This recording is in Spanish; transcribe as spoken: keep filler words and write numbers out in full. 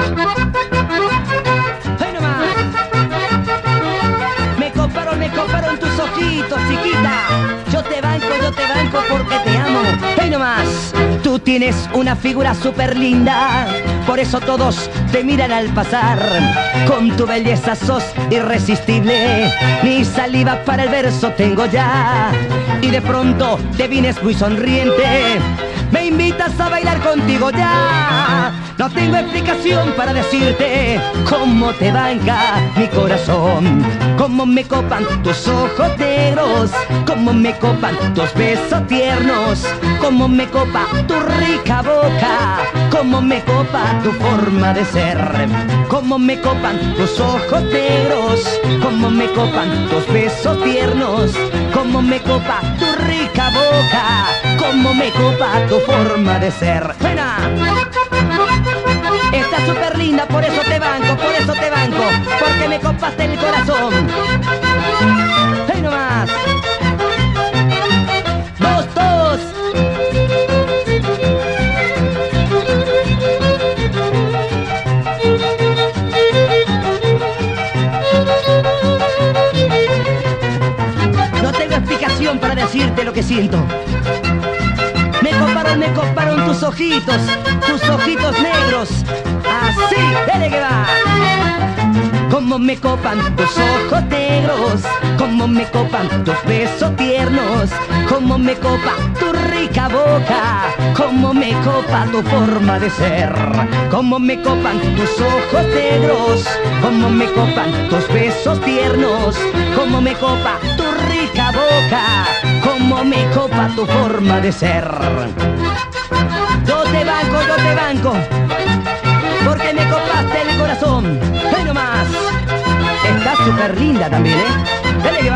¡Ay, nomás! Me coparon, me coparon tus ojitos, chiquita. Yo te banco, yo te banco porque te amo. ¡Ay, nomás! Tú tienes una figura súper linda, por eso todos te miran al pasar. Con tu belleza sos irresistible, ni saliva para el verso tengo ya. Y de pronto te vienes muy sonriente, me invitas a bailar contigo ya. No tengo explicación para decirte cómo te banca mi corazón, cómo me copan tus ojos negros, cómo me copan tus besos tiernos, cómo me copa tu rica boca, cómo me copa tu forma de ser, cómo me copan tus ojos negros, cómo me copan tus besos tiernos, cómo me copa tu rica boca, cómo me copa tu forma de ser. ¡Buena! Estás súper linda, por eso te banco, por eso te banco, porque me copaste el corazón. ¡Hey, nomás! ¡Dos, dos! No tengo explicación para decirte lo que siento. Me coparon, me coparon tus ojitos, tus ojitos negros. Así, dale que va. Como me copan tus ojos negros, como me copan tus besos tiernos, como me copa tu rica boca, como me copa tu forma de ser, como me copan tus ojos negros, como me copan tus besos tiernos, como me copa tu rica boca, como me copa tu forma de ser. Yo te banco, yo te banco, porque me copaste el corazón. ¡Ay, nomás! Estás súper linda también, ¿eh? Dale que va.